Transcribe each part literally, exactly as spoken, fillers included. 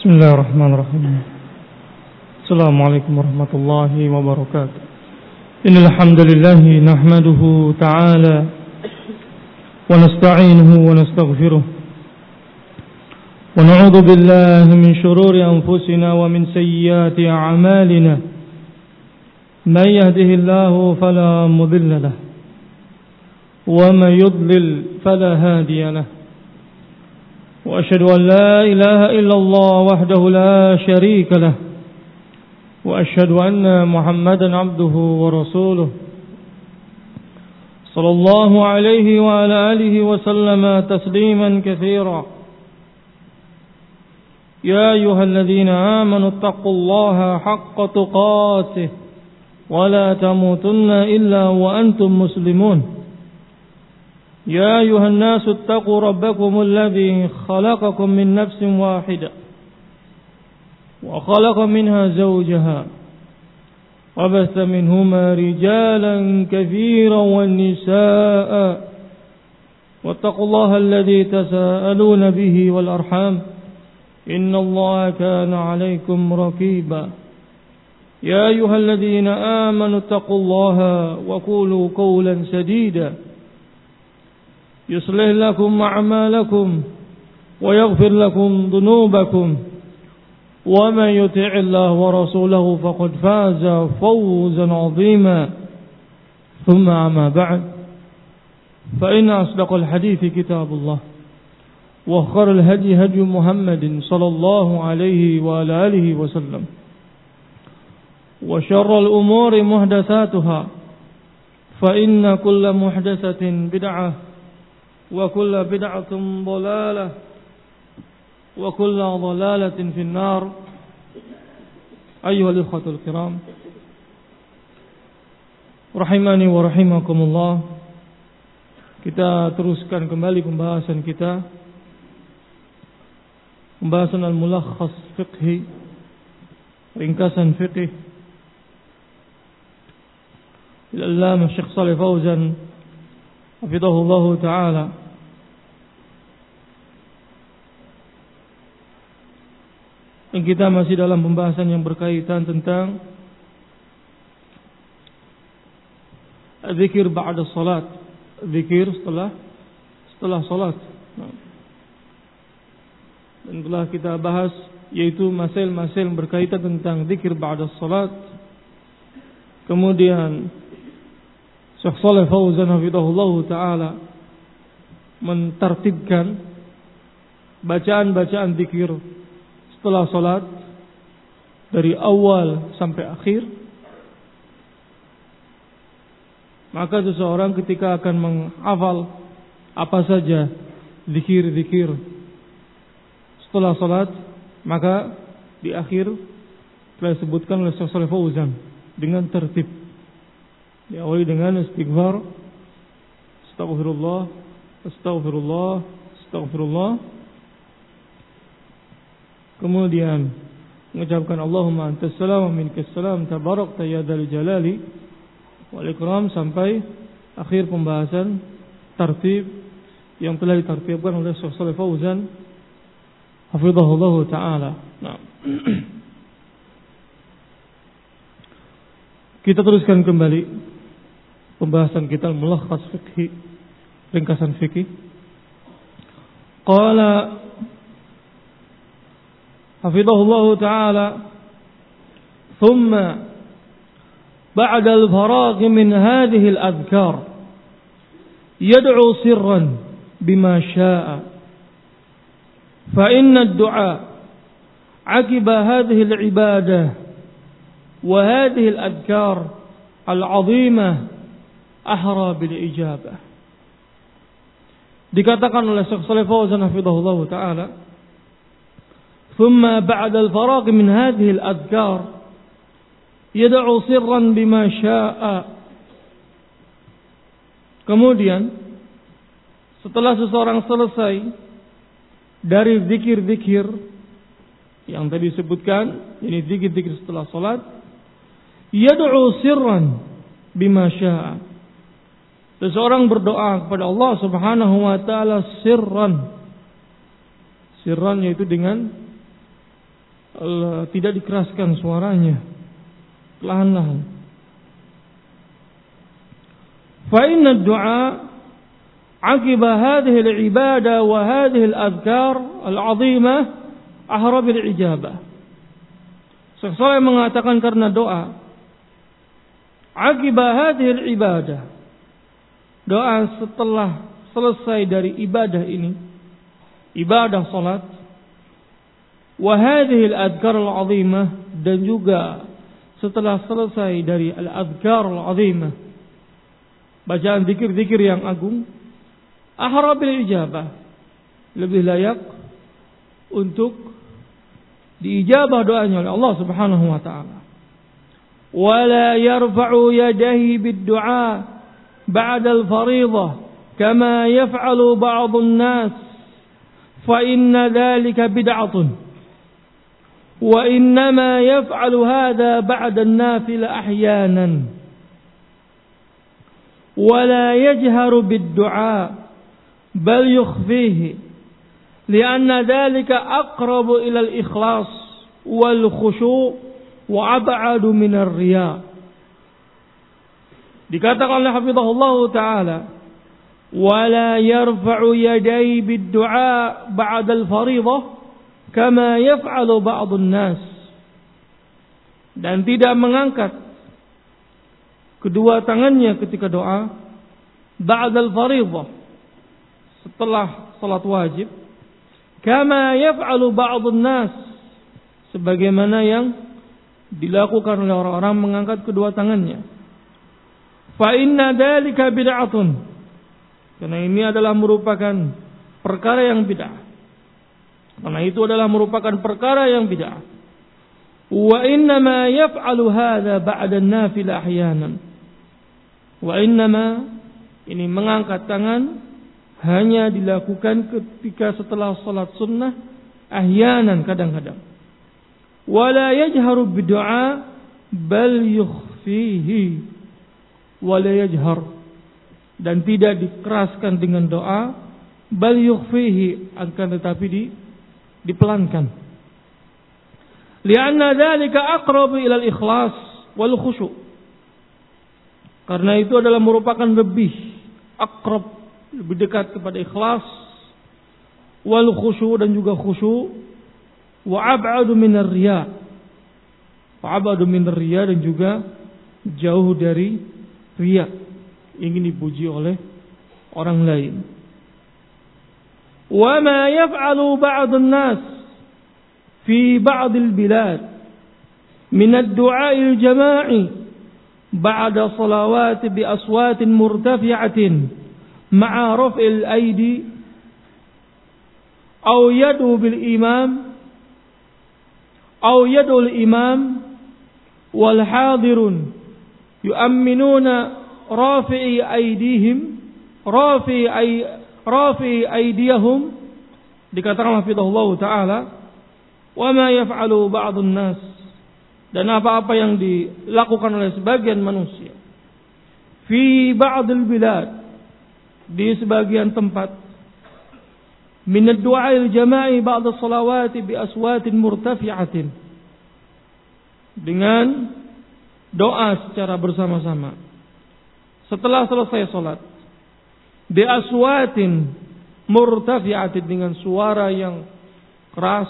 Bismillahirrahmanirrahim. Assalamualaikum warahmatullahi wabarakatuh. Innal hamdalillah nahmaduhu ta'ala wa nasta'inuhu wa nastaghfiruh wa na'udzu billahi min shururi anfusina wa min sayyiati a'malina. May yahdihillahu fala mudilla lahu wa may yudlil fala hadiya lahu. وأشهد أن لا إله إلا الله وحده لا شريك له وأشهد أن محمدا عبده ورسوله صلى الله عليه وعلى آله وسلم تسليما كثيرا. يا أيها الذين آمنوا اتقوا الله حق تقاته ولا تموتن إلا وأنتم مسلمون. يا أيها الناس اتقوا ربكم الذي خلقكم من نفس واحدة وخلق منها زوجها وبث منهما رجالا كثيرا والنساء واتقوا الله الذي تساءلون به والأرحام إن الله كان عليكم رقيبا. يا أيها الذين آمنوا اتقوا الله وقولوا قولا سديدا يصلح لكم أعمالكم ويغفر لكم ذنوبكم ومن يطع الله ورسوله فقد فاز فوزا عظيما. ثم أما بعد فإن أصدق الحديث كتاب الله وخير الهدي هدي محمد صلى الله عليه وعلى آله وسلم وشر الأمور محدثاتها فإن كل محدثة بدعة وكل بدعة ضلالة وكل ضلالة في النار. أيها الإخوة الكرام rahimani wa rahimakumullah. Kita teruskan kembali pembahasan kita, pembahasan al-mulakhas fiqhi, ringkasan fiqh al-Allamah Syekh Shalih Fauzan hafizahullahu ta'ala. Yang kita masih dalam pembahasan yang berkaitan tentang zikir ba'da salat, zikir setelah setelah salat. Dan telah kita bahas yaitu masail-masail berkaitan tentang zikir ba'da salat. Kemudian Syekh Shalih Fauzan hafizahullahu ta'ala mentertibkan bacaan-bacaan zikir setelah salat dari awal sampai akhir. Maka seseorang ketika akan menghafal apa saja zikir-zikir setelah salat, maka di akhir telah disebutkan oleh Syekh Shalih Fauzan dengan tertib. Diawali dengan istighfar, astaghfirullah, astaghfirullah, astaghfirullah. Kemudian mengucapkan Allahumma antas salam wa minkas salam tabarakta ya dzal jalali wal ikram sampai akhir pembahasan tertib yang telah ditertibkan oleh Syekh Shalih Fauzan hafizahullah taala. Nah. Kita teruskan kembali pembahasan kita mulakhas fikhi, ringkasan fikih. Qala hafizahullah ta'ala thumma ba'da al-faragh min hadhihi al-adhkar yad'u sirran bima sha'a fa inna ad-du'a 'aqiba hadhihi al-ibadah wa hadhihi al-adhkar al-'azimah ahra bil ijabah. Dikatakan oleh Syekh Shalih Fauzan hafizahullah taala, thumma ba'da al-faragh min hadhihi al-adhkar yad'u sirran bima syaa. Kemudian setelah seseorang selesai dari zikir-zikir yang tadi disebutkan, ini zikir-zikir setelah salat, yad'u sirran bima syaa. Seseorang berdoa kepada Allah Subhanahu wa taala sirran. Sirran yaitu dengan tidak dikeraskan suaranya, perlahan-lahan. Fa inna ad-du'a aqiba hadhihi al-ibadah wa hadhihi al-adhkar al-'azimah ahra bil ijabah. Seseorang mengatakan karena doa aqiba hadhihi al-ibadah, doa setelah selesai dari ibadah ini, ibadah salat, wa hadhihi al-adhkar al-'azimah, dan juga setelah selesai dari al-adhkar al-'azimah, bacaan zikir-zikir yang agung, ahra bil ijabah, lebih layak untuk diijabah doanya oleh Allah Subhanahu wa taala. Wala yarfa'u yadayhi bid-du'a ba'da al-fariḍah kama yaf'alu ba'd an-nas fa inna dhalika bid'atun wa innama yaf'alu hadha ba'da an-nafila ahyanan wala yajharu bid-du'a bal yukhfihi لأن ذلك أقرب إلى الإخلاص والخشوع وأبعد من الرياء. Dikatakan oleh hafizahullah taala, ولا يرفع يديه بالدعاء بعد الفريضة كما يفعل بعض الناس, dan tidak mengangkat kedua tangannya ketika doa ba'dal fariḍah, setelah salat wajib, kama yaf'alu ba'dun nas, sebagaimana yang dilakukan oleh orang-orang mengangkat kedua tangannya. Fa inna dzalika bid'atun, karena ini adalah merupakan perkara yang bid'ah. Karena itu adalah merupakan perkara yang bid'ah. Wa inna ma yaf'alu hadza ba'da an-nafil ahyanan. Wa inna ma, ini mengangkat tangan hanya dilakukan ketika setelah salat sunnah, ahyanan, kadang-kadang. Wala yajharu bid-du'a bal yukhfihi wala yajhar, dan tidak dikeraskan dengan doa, bal yukhfihi, akan tetapi di, dipelankan. Lianna dzalika aqrabu ila al-ikhlas wal khusyu', karena itu adalah merupakan lebih aqrab, lebih dekat kepada ikhlas, wal khusyu', dan juga khusyu', wa ab'adu minar riya, wa ab'adu minar riya, dan juga jauh dari riya, ingin dipuji oleh orang lain. Wa ma yaf'alu ba'dun nas fi ba'dil bilad min ad-du'a al-jama'i ba'da salawati bi aswatin murtafi'atin ma'a raf'il aidi aw yad'u bil imam aw yad'u al imam wal hadirun yu'minuna rafi'i aidihim rafi'i ay rafi'i aidiyahum. Dikatakan hafizahullah taala, wa ma yaf'alu ba'dun nas, dan apa-apa yang dilakukan oleh sebagian manusia, fi ba'dil bilad, di sebagian tempat, min ad-du'a'il jama'i ba'da salawati bi aswatin murtafi'atin, dengan doa secara bersama-sama setelah selesai salat, bi aswatin murtafi'atin, dengan suara yang keras,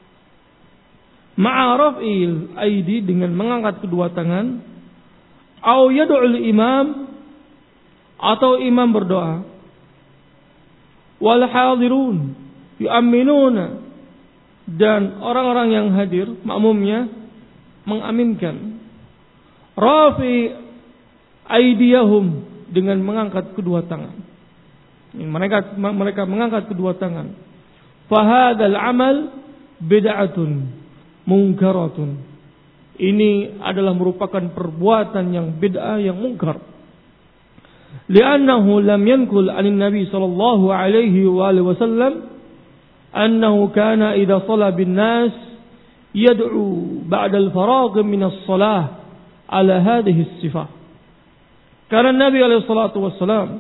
ma'a raf'il aidi, dengan mengangkat kedua tangan, au yad'ul imam, atau imam berdoa, wal hadirun yu'minuna, dan orang-orang yang hadir, makmumnya, mengaminkan, rafi aidiyahum, dengan mengangkat kedua tangan. Mereka mereka mengangkat kedua tangan. Fahadzal amal bid'atun munkaratun, ini adalah merupakan perbuatan yang bid'ah, yang mungkar. Li'annahu lam yankul 'anin nabi sallallahu alaihi wa alihi wasallam annahu kana idza shala bin nas yad'u ba'da al-faragh min as-salah ala hadhihi as-sifah. Karena Nabi alaihi salatu wasallam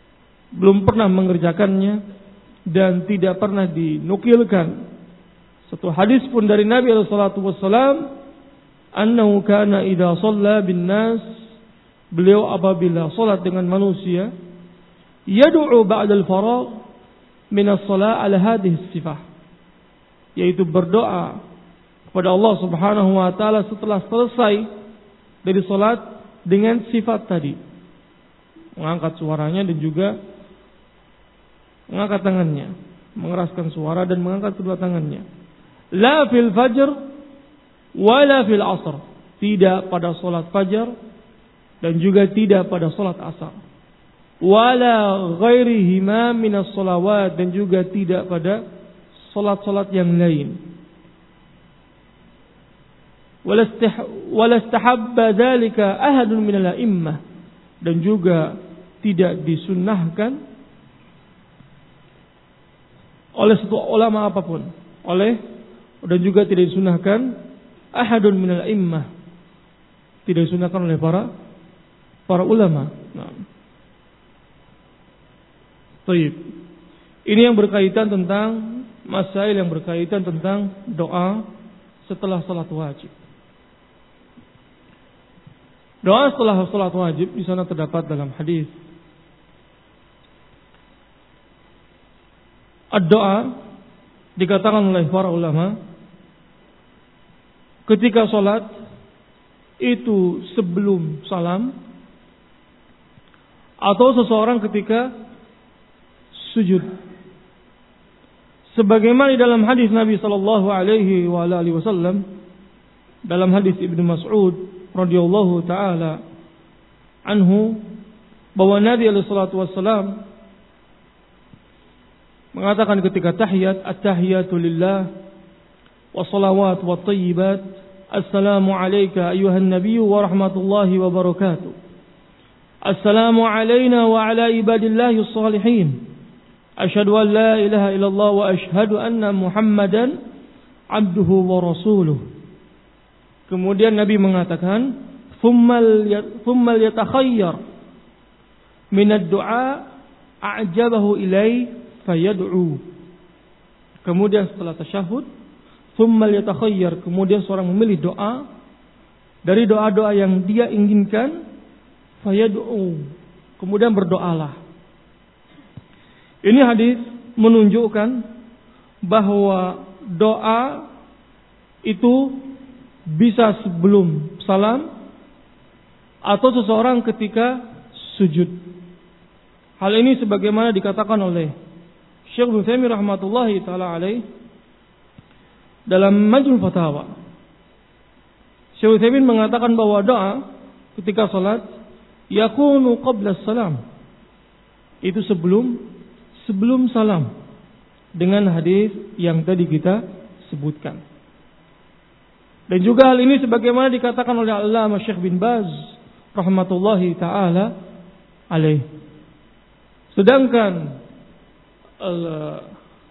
belum pernah mengerjakannya, dan tidak pernah dinukilkan Satu hadis pun dari Nabi alaihi salatu wassalam, annahu kana idza shalla bin nas, beliau apabila salat dengan manusia, yad'u ba'da al-faragh min as-shalah ala hadhihi sifah, yaitu berdoa kepada Allah Subhanahu wa taala setelah selesai dari salat dengan sifat tadi, mengangkat suaranya dan juga mengangkat tangannya, mengeraskan suara dan mengangkat kedua tangannya. La fil fajr wala fil asr, tidak pada salat fajar dan juga tidak pada salat asar. Wala ghairihima minas salawat, dan juga tidak pada salat-salat yang lain. Wala istahabba dzalika ahadun minal a'immah, dan juga tidak disunnahkan oleh satu ulama apapun, oleh dan juga tidak disunnahkan ahadun minal a'immah, tidak disunnahkan oleh para para ulama. Nah. Baik. Ini yang berkaitan tentang masail yang berkaitan tentang doa setelah salat wajib. Doa setelah salat wajib di sana terdapat dalam hadis. Ad-doa dikatakan oleh para ulama ketika salat itu sebelum salam, atau seseorang ketika sujud. Sebagaimana di dalam hadis Nabi sallallahu alaihi wa alihi wasallam, dalam hadis Ibnu Mas'ud radhiyallahu taala anhu, bahwa Nabi alaihi salatu wasallam mengatakan ketika tahiyat, at-tahiyatu lillah wa salawat wa thayyibat, assalamu alayka ayuhan nabiyyu wa rahmatullahi wa barakatuh, assalamu alayna wa ala ibadillahi salihin, asyhadu an la ilaha illallah wa asyhadu anna muhammadan abduhu wa rasuluh. Kemudian Nabi mengatakan, thumma yatakhayyar min ad-du'a a'jabahu ilai fayad'u. Kemudian setelah tasyahud, thumma yatakhayyar, kemudian seorang memilih doa dari doa-doa yang dia inginkan, fayad'u, kemudian berdoalah. Ini hadis menunjukkan bahwa doa itu bisa sebelum salam atau seseorang ketika sujud. Hal ini sebagaimana dikatakan oleh Syekh Ibnu Taimiyah rahmatullahi taala alaih dalam Majmu' Fatawa. Syekh Ibnu Taimiyah mengatakan bahwa doa ketika salat yakunu qabla salam, itu sebelum sebelum salam, dengan hadis yang tadi kita sebutkan. Dan juga hal ini sebagaimana dikatakan oleh Allamah Syekh bin Baz rahmatullahi taala alaih. Sedangkan uh,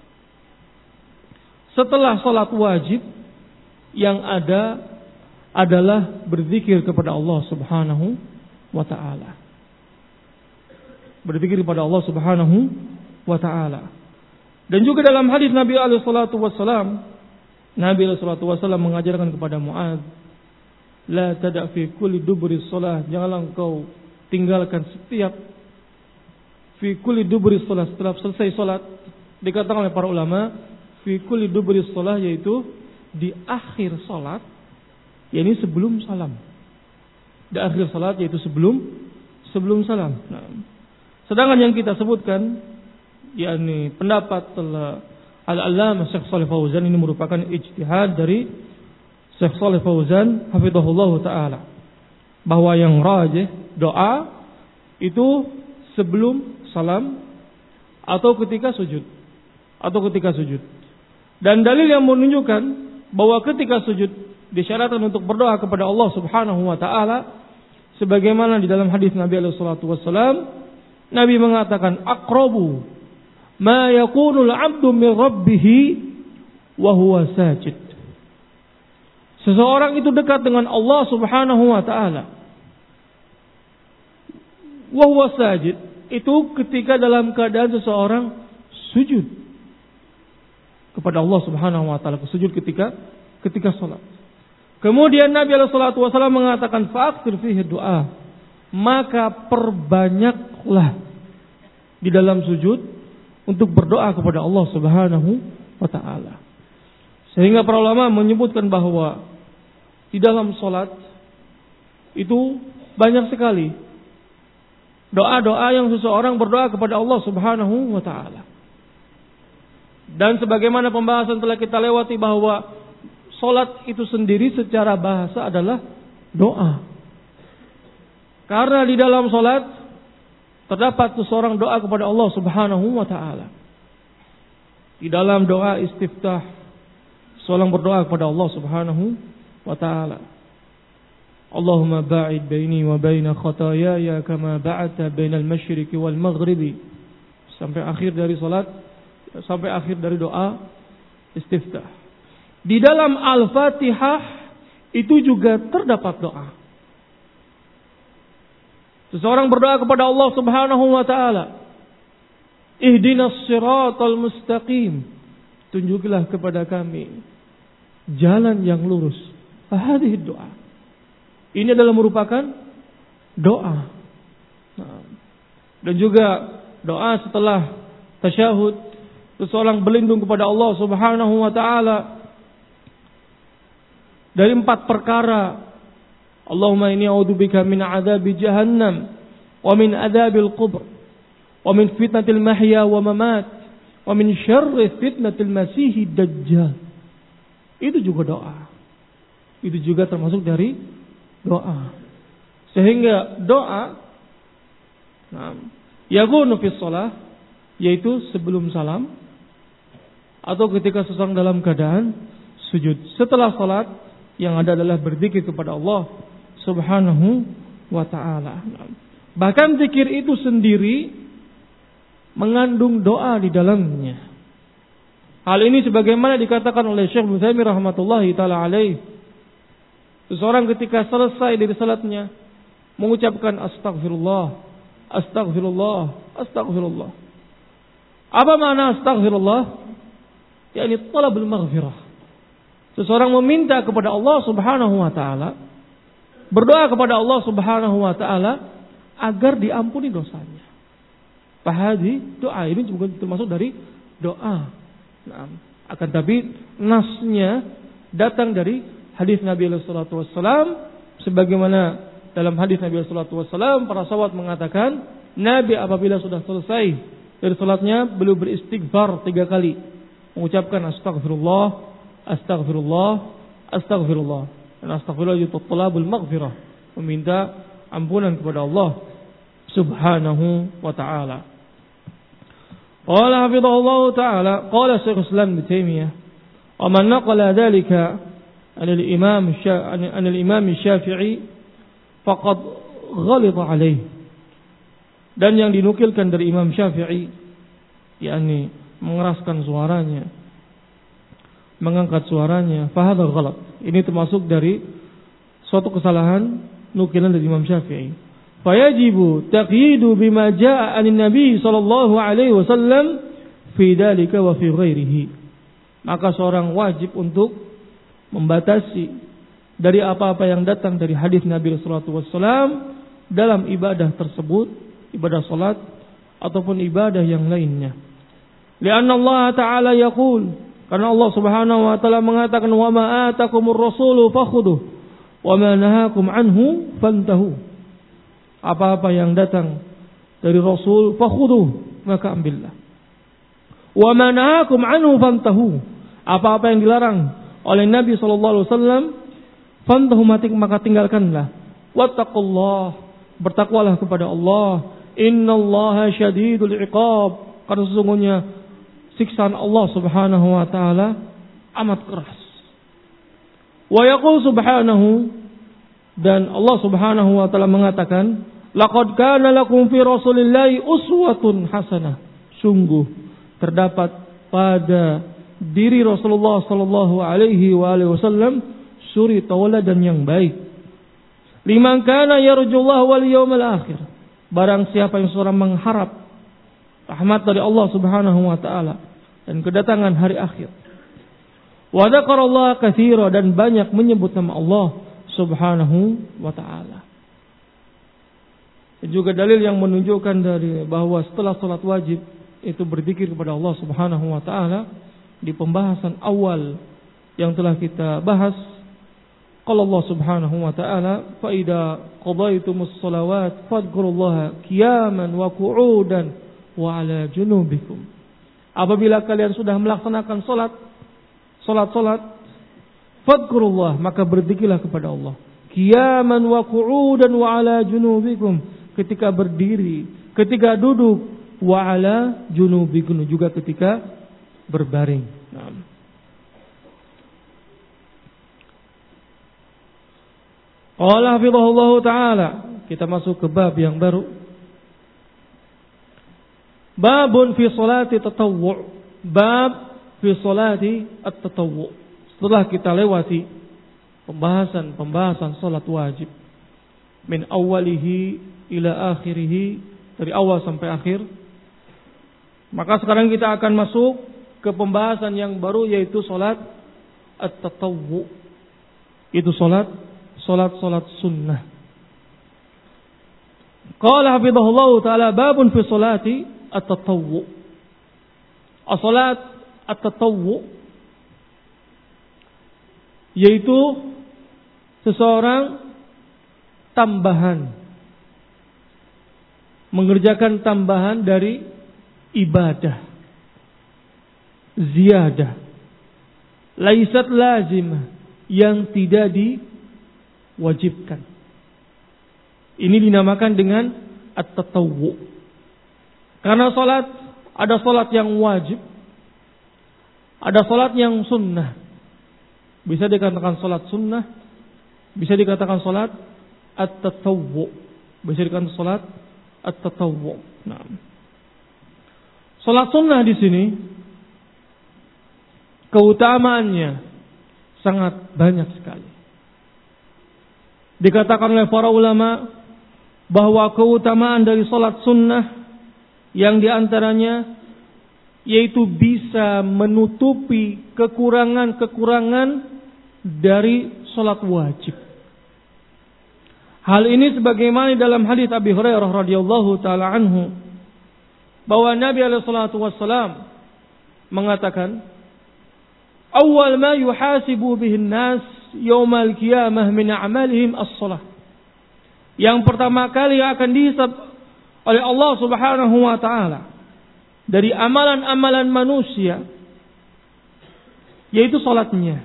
setelah salat wajib yang ada adalah berzikir kepada Allah Subhanahu wa taala. Berzikir kepada Allah Subhanahu wa taala. Dan juga dalam hadis Nabi alaihi salatu wasallam, Nabi alaihi salatu wasallam mengajarkan kepada Muadz, la tada' fi kulli duburi shalah, janganlah engkau tinggalkan setiap fi kulli duburi shalah, setelah selesai salat. Dikatakan oleh para ulama fi kulli duburi shalah, yaitu di akhir salat, yakni sebelum salam. Di akhir salat yaitu sebelum sebelum salam. Nah, sedangkan yang kita sebutkan, yakni pendapat Al-Allamah Syekh Shalih Fauzan, ini merupakan ijtihad dari Syekh Shalih Fauzan hafizahullah taala, bahwa yang rajih doa itu sebelum salam atau ketika sujud, atau ketika sujud. Dan dalil yang menunjukkan bahwa ketika sujud disyaratkan untuk berdoa kepada Allah Subhanahu wa taala, sebagaimana di dalam hadis Nabi alaihi salatu wasallam, Nabi mengatakan, aqrabu ma yakunul 'abdu min rabbih wa huwa sajid. Seseorang itu dekat dengan Allah Subhanahu wa taala. Wa huwa sajid, itu ketika dalam keadaan seseorang sujud kepada Allah Subhanahu wa taala, sujud ketika ketika salat. Kemudian Nabi alaihi salatu wasallam mengatakan fa'aktsir fihi du'a, maka perbanyaklah di dalam sujud untuk berdoa kepada Allah Subhanahu wa taala. Sehingga para ulama menyebutkan bahwa di dalam salat itu banyak sekali doa-doa yang seseorang berdoa kepada Allah Subhanahu wa taala. Dan sebagaimana pembahasan telah kita lewati bahwa salat itu sendiri secara bahasa adalah doa. Karena di dalam salat terdapat seseorang doa kepada Allah Subhanahu wa taala. Di dalam doa istiftah, seorang berdoa kepada Allah Subhanahu wa taala. Allahumma ba'id baini wa baina khataayaya kama ba'adta bainal masyriqi wal maghribi. Sampai akhir dari salat, sampai akhir dari doa istiftah. Di dalam Al-Fatihah itu juga terdapat doa. Seseorang berdoa kepada Allah Subhanahu wa taala, ihdinas siratal mustaqim, tunjukilah kepada kami jalan yang lurus. Hadhihi doa. Ini adalah merupakan doa. Dan juga doa setelah tasyahud, seseorang berlindung kepada Allah Subhanahu wa taala dari empat perkara. Allahumma inni a'udzubika min 'adzabi jahannam wa min 'adzabil qubur wa min fitnatil mahya wa mamat wa min syarri fitnatil masiihid dajjal. Itu juga doa. Itu juga termasuk dari doa. Sehingga doa nah, yakunu fi shalah, yaitu sebelum salam atau ketika seseorang dalam keadaan sujud. Setelah salat yang ada adalah berzikir kepada Allah Subhanahu wa ta'ala. Bahkan zikir itu sendiri mengandung doa di dalamnya. Hal ini sebagaimana dikatakan oleh Syekh Utsaimin rahmatullahi taala alaih. Seseorang ketika selesai dari salatnya mengucapkan astagfirullah, astagfirullah, astagfirullah. Apa makna astagfirullah? Yakni talabul maghfirah. Seseorang meminta kepada Allah Subhanahu wa taala, berdoa kepada Allah Subhanahu wa taala agar diampuni dosanya. Fahadi doa ini juga termasuk dari doa. Nah, akan tapi nasnya datang dari hadis Nabi sallallahu alaihi wasallam, sebagaimana dalam hadis Nabi sallallahu alaihi wasallam para sahabat mengatakan Nabi apabila sudah selesai dari salatnya beliau beristighfar tiga kali, mengucapkan astagfirullah, astagfirullah, astagfirullah. Dan astagfirullah itu talabul maghfirah, meminta ampunan kepada Allah Subhanahu wa ta'ala. Qala hafizahullah ta'ala, qala Syekh Islam Ibnu Taimiyah, wa man naqala dzalika an al-imam an al-imam Syafi'i faqad ghalidha alayh. Dan yang dinukilkan dari Imam Syafi'i, yakni mengeraskan suaranya, mengangkat suaranya, fahadha ghalat. Ini termasuk dari suatu kesalahan nukilan dari Imam Syafi'i. Fayajibu taqyidu bima jaa'a anin Nabi sallallahu alaihi wasallam fi dzalika wa fi ghairihi. Maka seorang wajib untuk membatasi dari apa-apa yang datang dari hadis Nabi sallallahu alaihi wasallam dalam ibadah tersebut, ibadah salat ataupun ibadah yang lainnya. Lianna Allah Ta'ala yaqul, karena Allah Subhanahu wa taala mengatakan wa ma atakumur rasulu fakhudhuh wa ma nahakum anhu fantahu. Apa-apa yang datang dari Rasul fakhudhuh, maka ambillah. Wa ma nahakum anhu fantahu. Apa-apa yang dilarang oleh Nabi sallallahu alaihi wasallam fantahu, maka tinggalkanlah. Wattaqullah, bertakwalah kepada Allah. Innallaha syadidul iqab, karena sesungguhnya siksaan Allah Subhanahu wa taala amat keras. Wa yaqul subhanahu, dan Allah Subhanahu wa taala mengatakan, laqad kana lakum fi rasulillahi uswatun hasanah. Sungguh terdapat pada diri Rasulullah sallallahu alaihi wa alihi wasallam suri tauladan yang baik. Liman kana yarjullaha wal yawmal akhir. Barang siapa yang seorang mengharap rahmat dari Allah Subhanahu wa taala dan kedatangan hari akhir. Wa dzakarallaha katsira, dan banyak menyebut nama Allah Subhanahu wa taala. Juga dalil yang menunjukkan dari bahwa setelah salat wajib itu berzikir kepada Allah Subhanahu wa taala di pembahasan awal yang telah kita bahas. Qala Allah Subhanahu wa taala, "Fa idza qadaytumus shalawat fadhkurullaha qiyaman wa qu'udan wa 'ala junubikum." Apabila kalian sudah melaksanakan salat, salat-salat, fadhkurullah, maka berzikirlah kepada Allah. Qiyaman wa qu'udan wa 'ala junubikum, ketika berdiri, ketika duduk, wa 'ala junubikum, juga ketika berbaring. Nah. Qala hafizahullah ta'ala, kita masuk ke bab yang baru. Babun fi salati tatawwu'. Bab fi salati at-tatawwu'. Setelah kita lewati pembahasan-pembahasan salat wajib min awalihi ila akhirih, dari awal sampai akhir, maka sekarang kita akan masuk ke pembahasan yang baru, yaitu salat at-tatawwu'. Itu salat salat-salat sunnah. Qala hafizahullah ta'ala, babun fi salati at-tatawwu'. As-salat at-tatawwu' yaitu seseorang tambahan, mengerjakan tambahan dari ibadah, ziyadah, laisat lazimah, yang tidak diwajibkan. Ini dinamakan dengan at-tatawwu'. Karena salat, ada salat yang wajib, ada salat yang sunnah. Bisa dikatakan salat sunnah, bisa dikatakan salat at-tatawwu', bisa dikatakan salat at-tatawwu'. Nah, salat sunnah di sini keutamaannya sangat banyak sekali. Dikatakan oleh para ulama bahwa keutamaan dari salat sunnah yang diantaranya yaitu bisa menutupi kekurangan-kekurangan dari salat wajib. Hal ini sebagaimana dalam hadis Abi Hurairah radhiyallahu taala anhu, bahwa Nabi alaihi salatu wassalam mengatakan, "Awwal ma yuhasibu bihin nas yaumal qiyamah min a'malihim as-shalah." Yang pertama kali akan dihisab oleh Allah Subhanahu wa taala dari amalan-amalan manusia yaitu salatnya.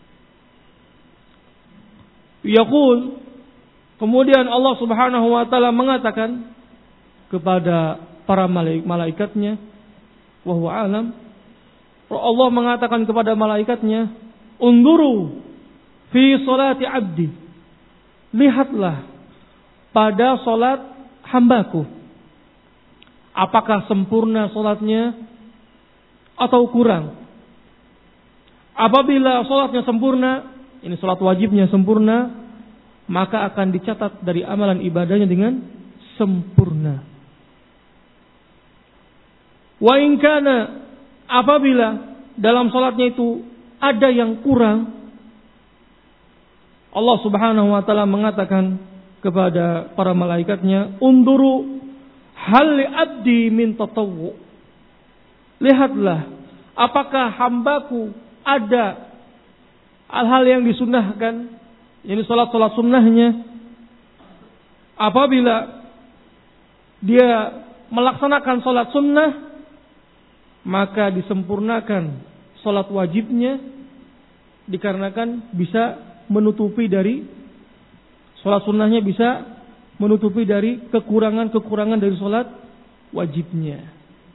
Yaqul, kemudian Allah Subhanahu wa taala mengatakan kepada para malaikatnya, wa huwa alam, Allah mengatakan kepada malaikatnya, "Unduru fi salati abdi." Lihatlah pada salat hambaku, apakah sempurna salatnya atau kurang. Apabila salatnya sempurna, ini salat wajibnya sempurna, maka akan dicatat dari amalan ibadahnya dengan sempurna. Wa in kana, apabila dalam salatnya itu ada yang kurang, Allah Subhanahu wa taala mengatakan kepada para malaikatnya, "Unduru hal li abdi min tatawwu." Lihatlah apakah hambaku ada hal-hal yang disunnahkan, ini salat-salat sunnahnya. Apabila dia melaksanakan salat sunnah, maka disempurnakan salat wajibnya, dikarenakan bisa menutupi dari salat sunnahnya, bisa menutupi dari kekurangan-kekurangan dari salat wajibnya.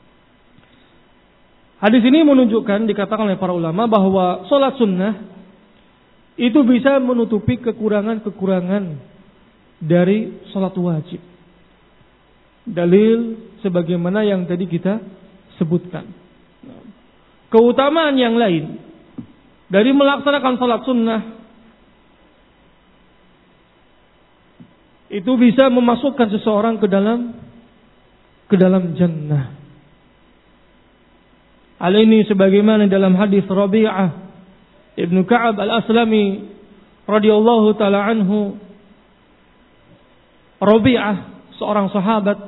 Hadis ini menunjukkan, dikatakan oleh para ulama, bahwa salat sunnah itu bisa menutupi kekurangan-kekurangan dari salat wajib. Dalil sebagaimana yang tadi kita sebutkan. Keutamaan yang lain dari melaksanakan salat sunnah itu bisa memasukkan seseorang ke dalam ke dalam jannah. Hal ini sebagaimana dalam hadis Rabi'ah Ibnu Ka'ab Al-Aslami radhiyallahu taala anhu, Rabi'ah, seorang sahabat,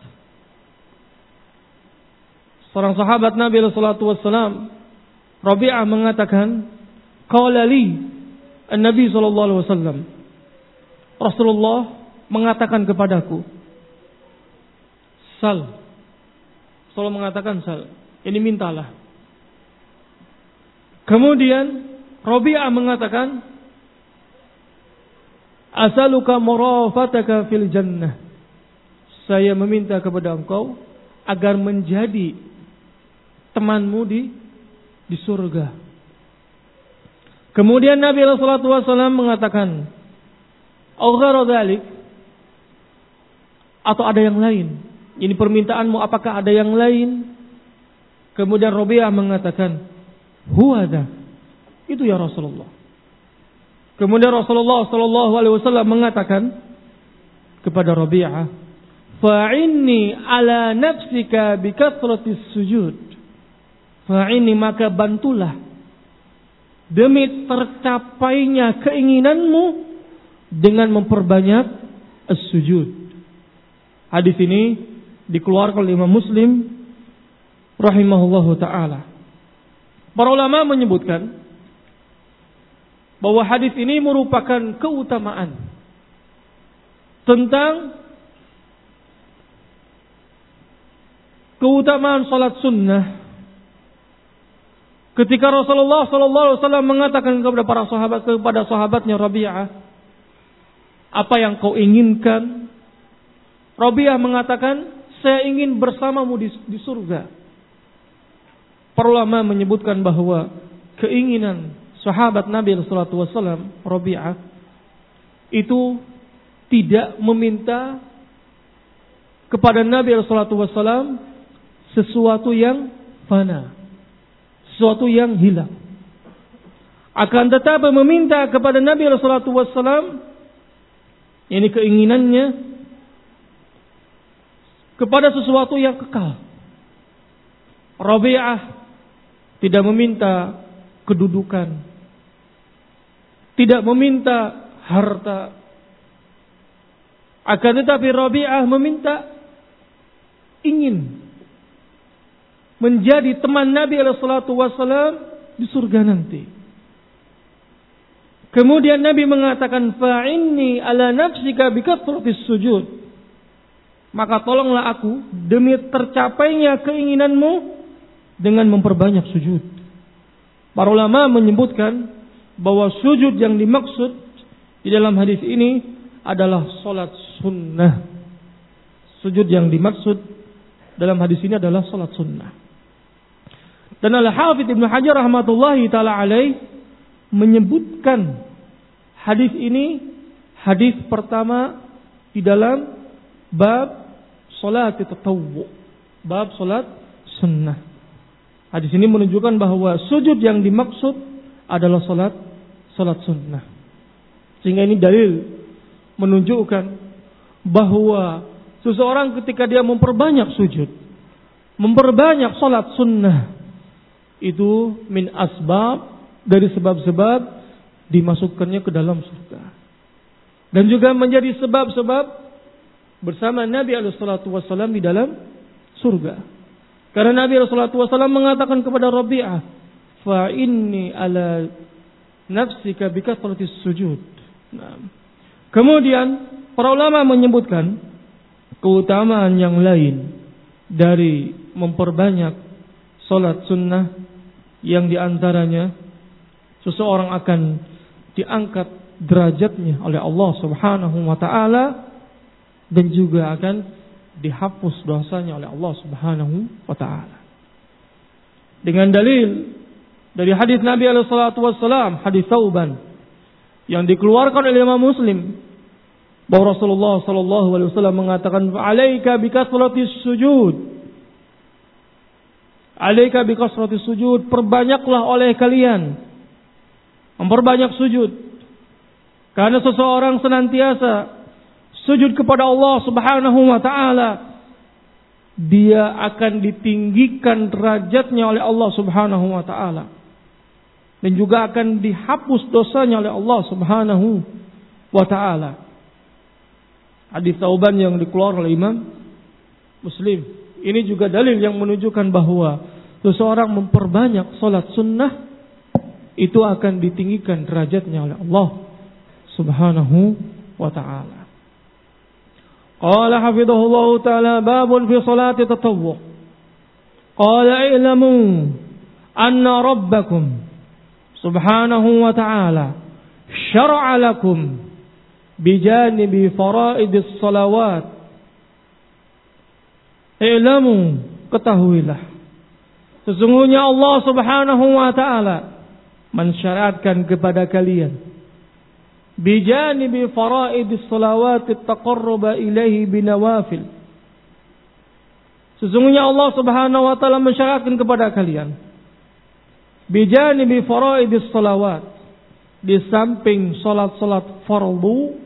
seorang sahabat Nabi sallallahu alaihi wasallam, Rabi'ah mengatakan, qala li an-Nabi sallallahu alaihi wasallam, Rasulullah mengatakan kepadaku, sal. Rasulullah mengatakan sal, ini mintalah. Kemudian Rabi'ah mengatakan, asaluka murafataka fil jannah. Saya meminta kepada engkau agar menjadi temanmu di di surga. Kemudian Nabi sallallahu alaihi wasallam mengatakan, "Au ghairu dzalik?" Atau ada yang lain? Ini permintaanmu, apakah ada yang lain? Kemudian Rabi'ah mengatakan, "Huwa dza." Itu ya Rasulullah. Kemudian Rasulullah sallallahu alaihi wasallam mengatakan kepada Rabi'ah, "Fa'inni ala nafsika bi kathratis sujud." Fa'inni, maka bantulah demi tercapainya keinginanmu dengan memperbanyak as-sujud. Hadis ini dikeluarkan oleh Imam Muslim rahimahullahu taala. Para ulama menyebutkan bahwa hadis ini merupakan keutamaan tentang keutamaan salat sunnah. Ketika Rasulullah sallallahu alaihi wasallam mengatakan kepada para sahabat, kepada sahabatnya Rabi'ah, apa yang kau inginkan? Rabi'ah mengatakan, saya ingin bersamamu di, di surga. Para ulama menyebutkan bahwa keinginan sahabat Nabi sallallahu alaihi wasallam Rabi'ah itu tidak meminta kepada Nabi sallallahu alaihi wasallam sesuatu yang fana, sesuatu yang hilang. Akan tetapi meminta kepada Nabi sallallahu alaihi wasallam, ini keinginannya kepada sesuatu yang kekal. Rabi'ah tidak meminta kedudukan, tidak meminta harta. Akan tetapi Rabi'ah meminta, ingin menjadi teman Nabi alaihi salatu wasallam di surga nanti. Kemudian Nabi mengatakan, fa'inni ala nafsika bikathratis sujud. Maka tolonglah aku demi tercapainya keinginanmu dengan memperbanyak sujud. Para ulama menyebutkan bahwa sujud yang dimaksud di dalam hadis ini adalah salat sunnah. Sujud yang dimaksud dalam hadis ini adalah salat sunnah. Dan Al-Hafidz Ibnu Hajar rahmatullahi taala alaih menyebutkan hadis ini hadis pertama di dalam bab salat tatawwu, bab salat sunnah. Hadis ini menunjukkan bahwa sujud yang dimaksud adalah salat salat sunnah. Sehingga ini dalil menunjukkan bahwa seseorang ketika dia memperbanyak sujud, memperbanyak salat sunnah, itu min asbab, dari sebab-sebab dimasukkannya ke dalam surga. Dan juga menjadi sebab-sebab bersama Nabi alaihi salatu wasallam di dalam surga. Karena Nabi alaihi salatu wasallam mengatakan kepada Rabi'ah, fa inni ala nafsika bikathratis sujud. Nah. Kemudian para ulama menyebutkan keutamaan yang lain dari memperbanyak salat sunnah, yang diantaranya seseorang akan diangkat derajatnya oleh Allah Subhanahu wa taala, dan juga akan dihapus dosanya oleh Allah Subhanahu wa taala. Dengan dalil dari hadis Nabi alaihi salatu wasallam, hadis Tsauban yang dikeluarkan oleh Imam Muslim, bahwa Rasulullah sallallahu alaihi wasallam mengatakan, "Alaika bikathratis sujud." Alaika bikathratis sujud, perbanyaklah oleh kalian memperbanyak sujud. Karena seseorang senantiasa sujud kepada Allah Subhanahu wa taala, dia akan ditinggikan derajatnya oleh Allah Subhanahu wa taala. dan juga akan dihapus dosanya oleh Allah Subhanahu wa taala. Hadis Tsauban yang dikeluarkan oleh Imam Muslim. Ini juga dalil yang menunjukkan bahwa seseorang memperbanyak salat sunnah itu akan ditinggikan derajatnya oleh Allah Subhanahu wa taala. Qala hafizahullah taala babun fi salati tatawwu. Qala i'lamu anna rabbakum subhanahu wa ta'ala syara'a lakum bijanibi fara'idis salawat. I'lamu, ketahuilah, sesungguhnya Allah Subhanahu wa ta'ala mensyariatkan kepada kalian bijanibi fara'idis salawat at-taqarruba ilaihi binawafil. Sesungguhnya Allah Subhanahu wa ta'ala mensyariatkan kepada kalian bijanibi fara'idis salawat, di samping salat-salat fardu,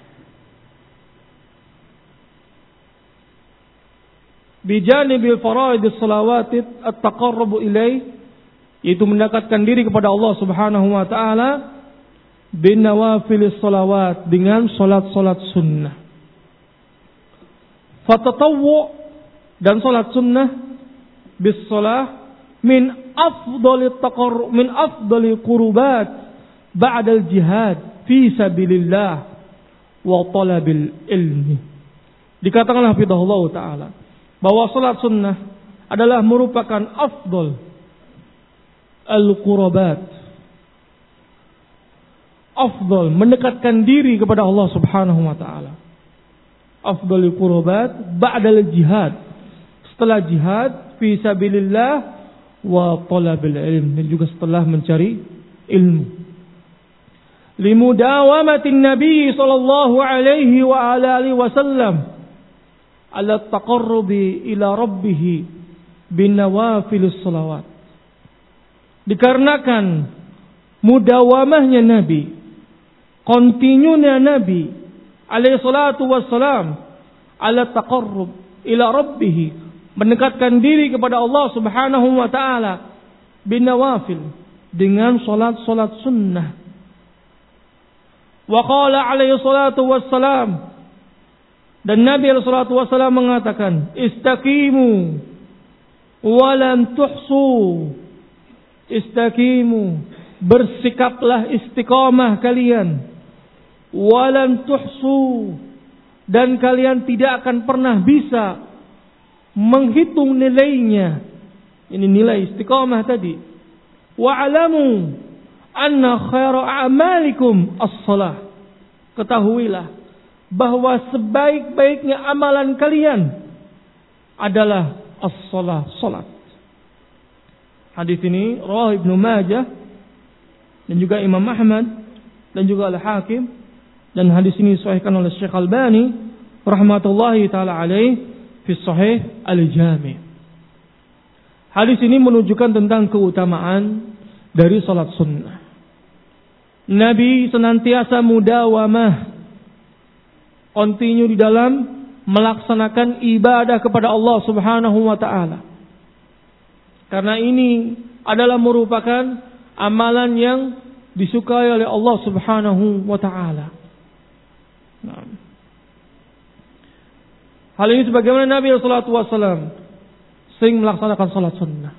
bijanibi fara'idis salawat at-taqarrubu ilaihi, yaitu mendekatkan diri kepada Allah Subhanahu wa taala, bin nawafilis salawat, dengan salat-salat sunnah. Fatatawwu, dan salat sunnah, bis salah min afdhalit taqarrub min afdhalil qurubat ba'dal jihad fi sabilillah wa talabil ilmi. Dikatakanlah hafizahullah taala bahwa salat sunnah adalah merupakan afdal al-qurbat, afdal mendekatkan diri kepada Allah Subhanahu wa taala. Afdalul qurbat ba'dal jihad, setelah jihad fi sabilillah wa talabil ilm, dan juga setelah mencari ilmu. Limudawamatin Nabi sallallahu alaihi wa ala alihi wasallam ala taqarrubi ila rabbih bin nawafilus salawat. Dikarenakan mudawamahnya Nabi, kontinunya Nabi alaihi salatu wassalam ala taqarrub ila rabbih, mendekatkan diri kepada Allah Subhanahu wa taala bin nawafil, dengan salat-salat sunnah. Wa qala alaihi salatu wassalam, dan Nabi alaihi salatu wassalam mengatakan, istaqimu wa lam tuhsu. Istaqimu, bersikaplah istiqamah kalian, wa lam tuhsu, dan kalian tidak akan pernah bisa menghitung nilainya. Ini nilai istiqamah tadi. Wa'alamu anna khaira a'malikum as-salah. Ketahuilah bahwa sebaik-baiknya amalan kalian adalah as-salah, salat. Hadis ini rawah Ibnu Majah dan juga Imam Ahmad dan juga Al-Hakim, dan hadis ini disahihkan oleh Syekh Albani rahmatullahi taala alaih fi Sahih Al-Jami'. Hadis ini menunjukkan tentang keutamaan dari salat sunnah. Nabi senantiasa mudawamah, continue di dalam melaksanakan ibadah kepada Allah Subhanahu wa taala. Karena ini adalah merupakan amalan yang disukai oleh Allah Subhanahu wa taala. Nah, hal ini sebagaimana Nabi sallallahu alaihi wasallam sering melaksanakan salat sunnah.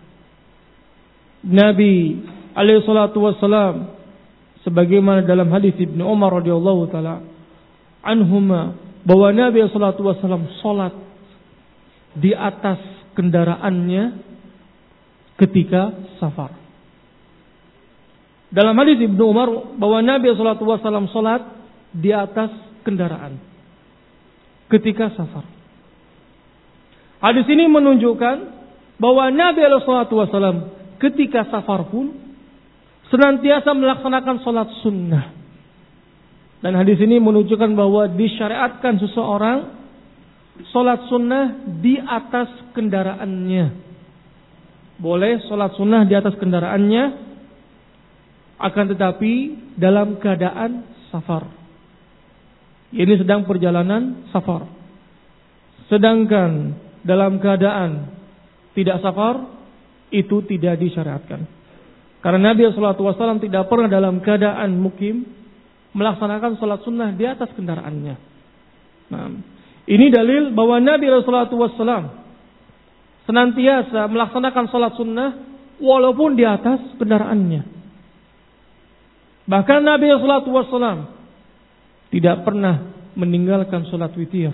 Nabi alaihi salatu wasallam sebagaimana dalam hadis Ibnu Umar radhiyallahu taala anhuma, bahwa Nabi sallallahu alaihi wasallam salat di atas kendaraannya ketika safar. Dalam hadis Ibnu Umar bahwa Nabi sallallahu alaihi wasallam salat di atas kendaraan ketika safar. Hadis ini menunjukkan bahwa Nabi sallallahu alaihi wasallam ketika safar pun senantiasa melaksanakan salat sunnah. Dan hadis ini menunjukkan bahwa disyariatkan seseorang salat sunnah di atas kendaraannya. Boleh salat sunnah di atas kendaraannya, akan tetapi dalam keadaan safar. Ini sedang perjalanan safar. Sedangkan dalam keadaan tidak safar, itu tidak disyariatkan. Karena Nabi shallallahu alaihi wasallam tidak pernah dalam keadaan mukim melaksanakan sholat sunnah di atas kendaraannya. Nah, ini dalil bahwa Nabi shallallahu alaihi wasallam senantiasa melaksanakan sholat sunnah walaupun di atas kendaraannya. Bahkan Nabi shallallahu alaihi wasallam tidak pernah meninggalkan sholat witir.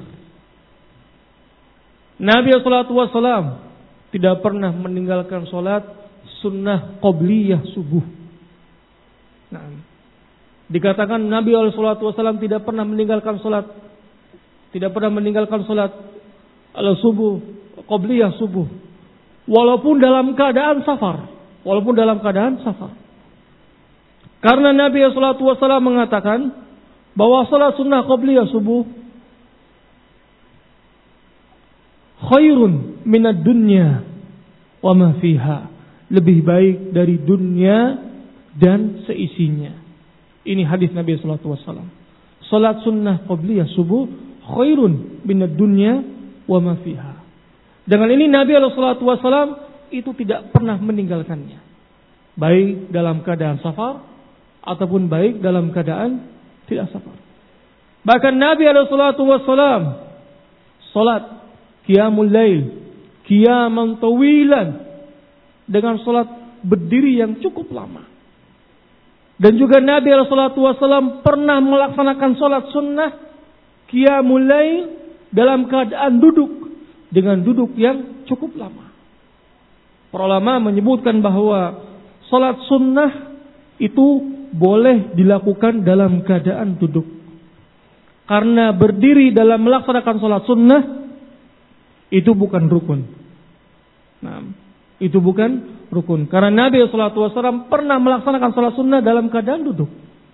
Nabi shallallahu alaihi wasallam tidak pernah meninggalkan sholat sunnah qobliyah subuh. Nah, dikatakan Nabi shallallahu alaihi wasallam tidak pernah meninggalkan sholat, tidak pernah meninggalkan sholat al subuh qobliyah subuh, walaupun dalam keadaan safar, walaupun dalam keadaan safar. Karena Nabi shallallahu alaihi wasallam mengatakan bahwa sholat sunnah qobliyah subuh khairun minad dunya wa ma fiha, lebih baik dari dunia dan seisinya. Ini hadis Nabi sallallahu alaihi wasallam. Salat sunnah qabliyah subuh khairun minad dunya wa ma fiha. Dengan ini Nabi sallallahu alaihi wasallam itu tidak pernah meninggalkannya. Baik dalam keadaan safar ataupun baik dalam keadaan tidak safar. Bahkan Nabi sallallahu alaihi wasallam salat qiyamul lail, qiyaman tawilan, dengan salat berdiri yang cukup lama. Dan juga Nabi shallallahu alaihi wasallam pernah melaksanakan salat sunnah qiyamul lail dalam keadaan duduk dengan duduk yang cukup lama. Para ulama menyebutkan bahwa salat sunnah itu boleh dilakukan dalam keadaan duduk. Karena berdiri dalam melaksanakan salat sunnah itu bukan rukun. Nah, itu bukan rukun. Karena Nabi shallallahu alaihi wasallam pernah melaksanakan salat sunnah dalam keadaan duduk.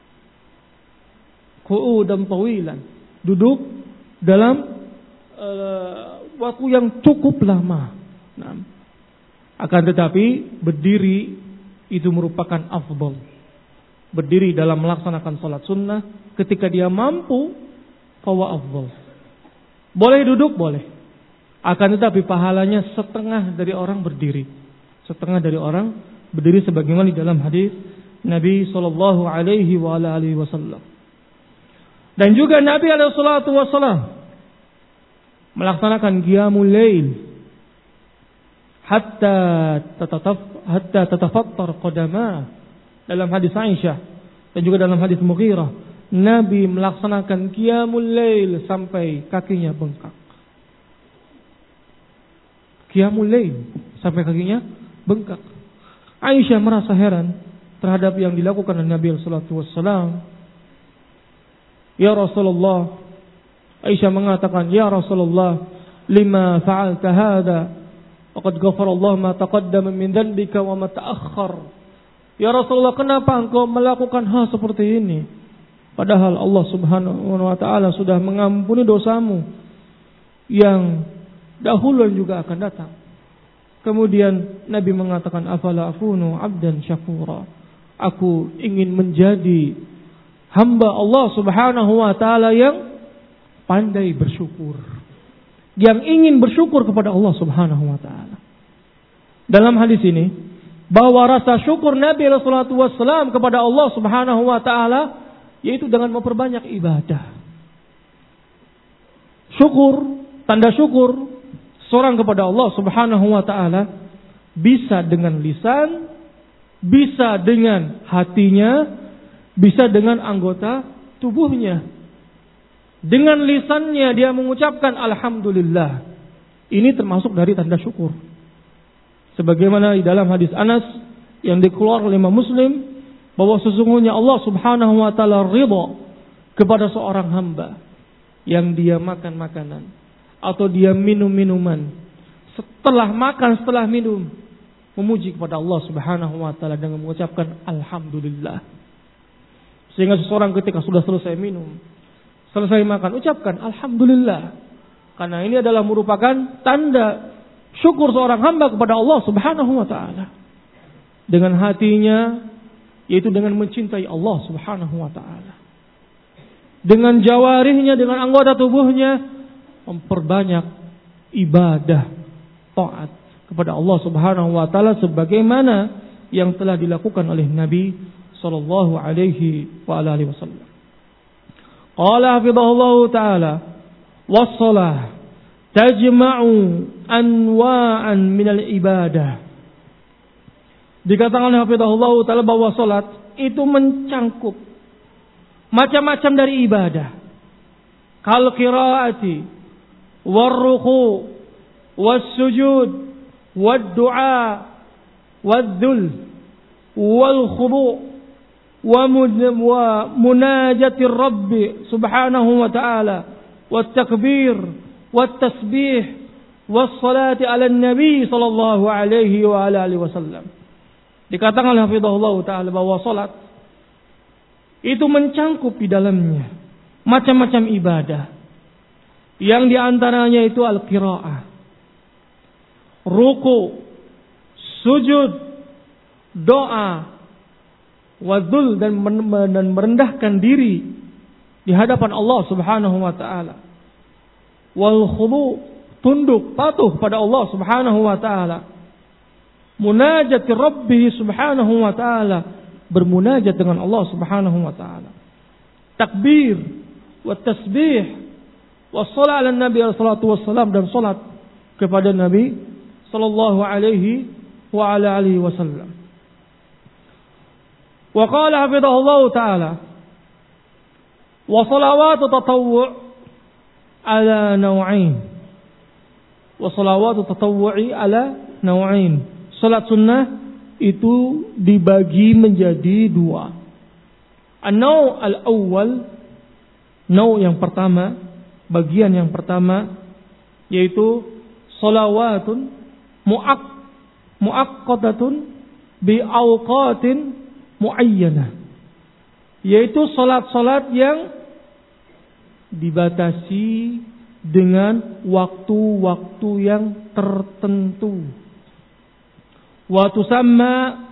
Qu'udan tawilan. Duduk dalam uh, waktu yang cukup lama. Nah, akan tetapi berdiri itu merupakan afdal. Berdiri dalam melaksanakan salat sunnah ketika dia mampu, fawa afdal. Boleh duduk, boleh. Akan tetapi pahalanya setengah dari orang berdiri. Setengah dari orang berdiri sebagaimana di dalam hadis Nabi sallallahu alaihi wa alihi wasallam. Dan juga Nabi alaihi salatu wasallam melaksanakan qiyamul lail hatta tatataf hatta tatafattar qadama. Dalam hadis Aisyah dan juga dalam hadis Mughirah, Nabi melaksanakan qiyamul lail sampai kakinya bengkak. Qiyamul lail sampai kakinya bengkak. Aisyah merasa heran terhadap yang dilakukan oleh Nabi sallallahu alaihi wasallam. Ya Rasulullah, Aisyah mengatakan, "Ya Rasulullah, lima fa'alta hadza? Waqad ghafara Allah ma taqaddama min dhanbika wa ma ta'akhkhar." Ya Rasulullah, kenapa engkau melakukan hal seperti ini? Padahal Allah Subhanahu wa taala sudah mengampuni dosamu yang dahulu dan juga akan datang. Kemudian Nabi mengatakan, afala akunu abdan syakura. Aku ingin menjadi hamba Allah Subhanahu wa taala yang pandai bersyukur. Yang ingin bersyukur kepada Allah Subhanahu wa taala. Dalam hadis ini bahwa rasa syukur Nabi sallallahu alaihi wasallam kepada Allah Subhanahu wa taala yaitu dengan memperbanyak ibadah. Syukur, tanda syukur seorang kepada Allah Subhanahu wa taala bisa dengan lisan, bisa dengan hatinya, bisa dengan anggota tubuhnya. Dengan lisannya dia mengucapkan alhamdulillah. Ini termasuk dari tanda syukur. Sebagaimana di dalam hadis Anas yang dikeluarkan oleh Imam Muslim bahwa sesungguhnya Allah Subhanahu wa taala ridha kepada seorang hamba yang dia makan makanan atau dia minum minuman, setelah makan, setelah minum, memuji kepada Allah Subhanahu wa taala dengan mengucapkan alhamdulillah. Sehingga seseorang ketika sudah selesai minum, selesai makan, ucapkan alhamdulillah. Karena ini adalah merupakan tanda syukur seorang hamba kepada Allah Subhanahu wa taala. Dengan hatinya, yaitu dengan mencintai Allah Subhanahu wa taala. Dengan jawarihnya, dengan anggota tubuhnya, memperbanyak ibadah taat kepada Allah Subhanahu wa taala sebagaimana yang telah dilakukan oleh Nabi sallallahu alaihi wa alihi wasallam. Qala hafizahullahu taala was-shalah tajma'u anwa'an minal ibadah. Dikatakan oleh hafizahullahu taala bahwa salat itu mencangkup macam-macam dari ibadah. Kal qiraati war ruku' was sujud wad du'a wad dhul wal khudu' wa munajatir rabbi subhanahu wa ta'ala wat takbir wat tasbih was salati ala nabi sallallahu alaihi wa ala alihi wasallam. Dikatakan oleh hafizahullah ta'ala bahwa salat itu mencangkup di dalamnya macam-macam ibadah. Yang diantaranya itu al-qiraah, ruku, sujud, doa, wadzul dan merendahkan diri di hadapan Allah Subhanahu wa taala. Wal khudu, tunduk patuh pada Allah Subhanahu wa taala. Munajat Rabbih Subhanahu wa taala, bermunajat dengan Allah Subhanahu wa taala. Takbir wa tasbih wa shalat ala Nabi sallallahu wasallam, dan salat kepada Nabi sallallahu alaihi wa ala alihi wasallam. Wa qala hafizahullah taala wa salawatu tatawwu' ala naw'ain. Wa salawatu tatawwu'i ala naw'ain. Salat sunnah itu dibagi menjadi dua. An-naw' al-awwal, naw' yang pertama, bagian yang pertama, yaitu salawatun mu'ak mu'aqqatatun bi awqatin muayyanah, yaitu salat-salat yang dibatasi dengan waktu-waktu yang tertentu. Wa tusamma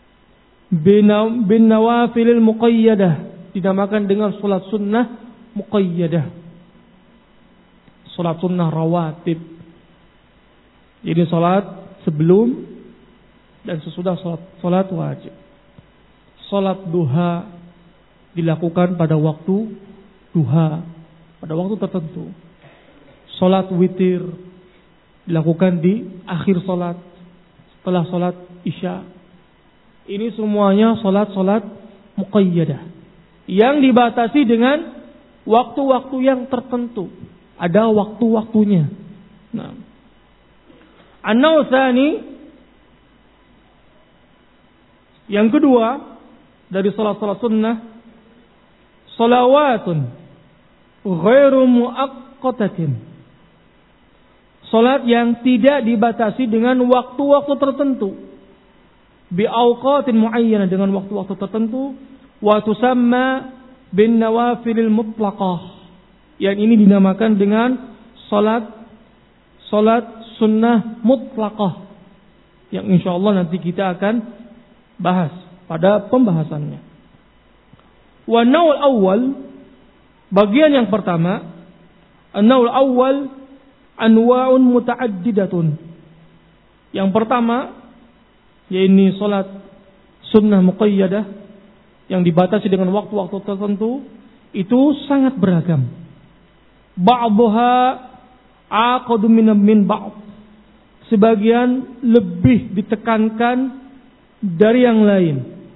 bin nawafilil muqayyadah, dinamakan dengan salat sunnah muqayyadah, salat sunnah rawatib. Jadi salat sebelum dan sesudah salat, salat wajib. Salat duha dilakukan pada waktu duha, pada waktu tertentu. Salat witir dilakukan di akhir salat, setelah salat isya. Ini semuanya salat-salat muqayyadah yang dibatasi dengan waktu-waktu yang tertentu. Ada waktu-waktunya. Nah, an-naw' tsani, yang kedua dari salat-salat sunnah, salawatun ghairu muaqqatatin, salat yang tidak dibatasi dengan waktu-waktu tertentu, bi awqatin muayyanah, dengan waktu-waktu tertentu. Wa tusamma bin nawafilil mutlaqah, yang ini dinamakan dengan salat salat sunnah mutlaqah, yang insyaallah nanti kita akan bahas pada pembahasannya. Wa naul awal, bagian yang pertama, an-naul awal anwa'un muta'addidatun. Yang pertama, yaitu salat sunnah muqayyadah yang dibatasi dengan waktu-waktu tertentu, itu sangat beragam. Ba'dhuha aqadu min ba'd, sebagian lebih ditekankan dari yang lain.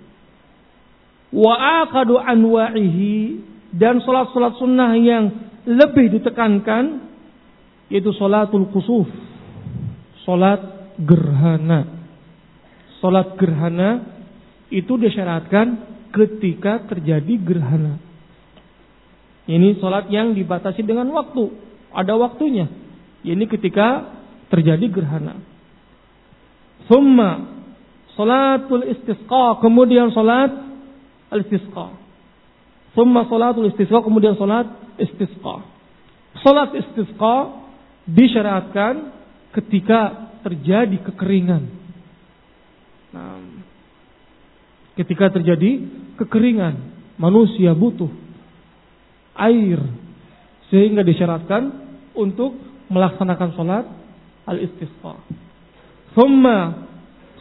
Wa aqadu anwa'ihi, dan salat-salat sunnah yang lebih ditekankan yaitu salatul kusuf, salat gerhana. Salat gerhana itu disyaratkan ketika terjadi gerhana. Ini salat yang dibatasi dengan waktu, ada waktunya. Ini ketika terjadi gerhana. Thumma salatul istisqa, kemudian salat al-istisqa. Thumma salatul istisqa, kemudian salat istisqa. Salat istisqa disyaratkan ketika terjadi kekeringan. Nah, ketika terjadi kekeringan, manusia butuh air, sehingga disyaratkan untuk melaksanakan salat al-istisqa. Thumma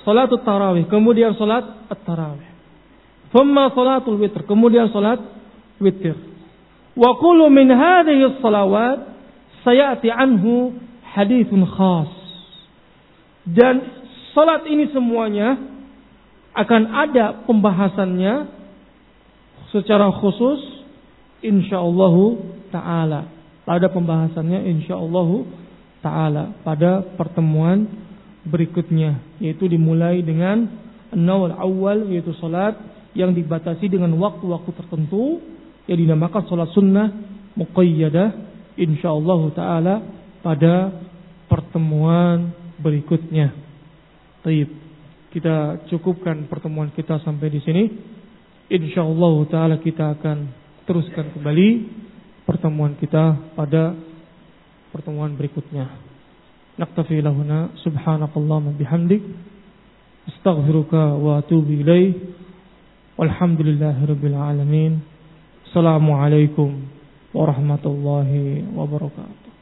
salatul tarawih, kemudian salat at-tarawih. Thumma salatul witr, kemudian salat witir. Wa kullu min hadhihi as-salawat sayati anhu haditsun khas. Dan salat ini semuanya akan ada pembahasannya secara khusus insyaallah taala. Pada pembahasannya insyaallah taala pada pertemuan berikutnya, yaitu dimulai dengan an-nawal awal, yaitu salat yang dibatasi dengan waktu-waktu tertentu yang dinamakan salat sunnah muqayyadah insyaallah taala pada pertemuan berikutnya. Baik, kita cukupkan pertemuan kita sampai di sini. Insyaallah taala kita akan teruskan kembali pertemuan kita pada pertemuan berikutnya. Naktafi lahuna subhanakallahumma bihamdik astaghfiruka wa atubu ilaik. Walhamdulillahirabbil alamin. Assalamualaikum warahmatullahi wabarakatuh.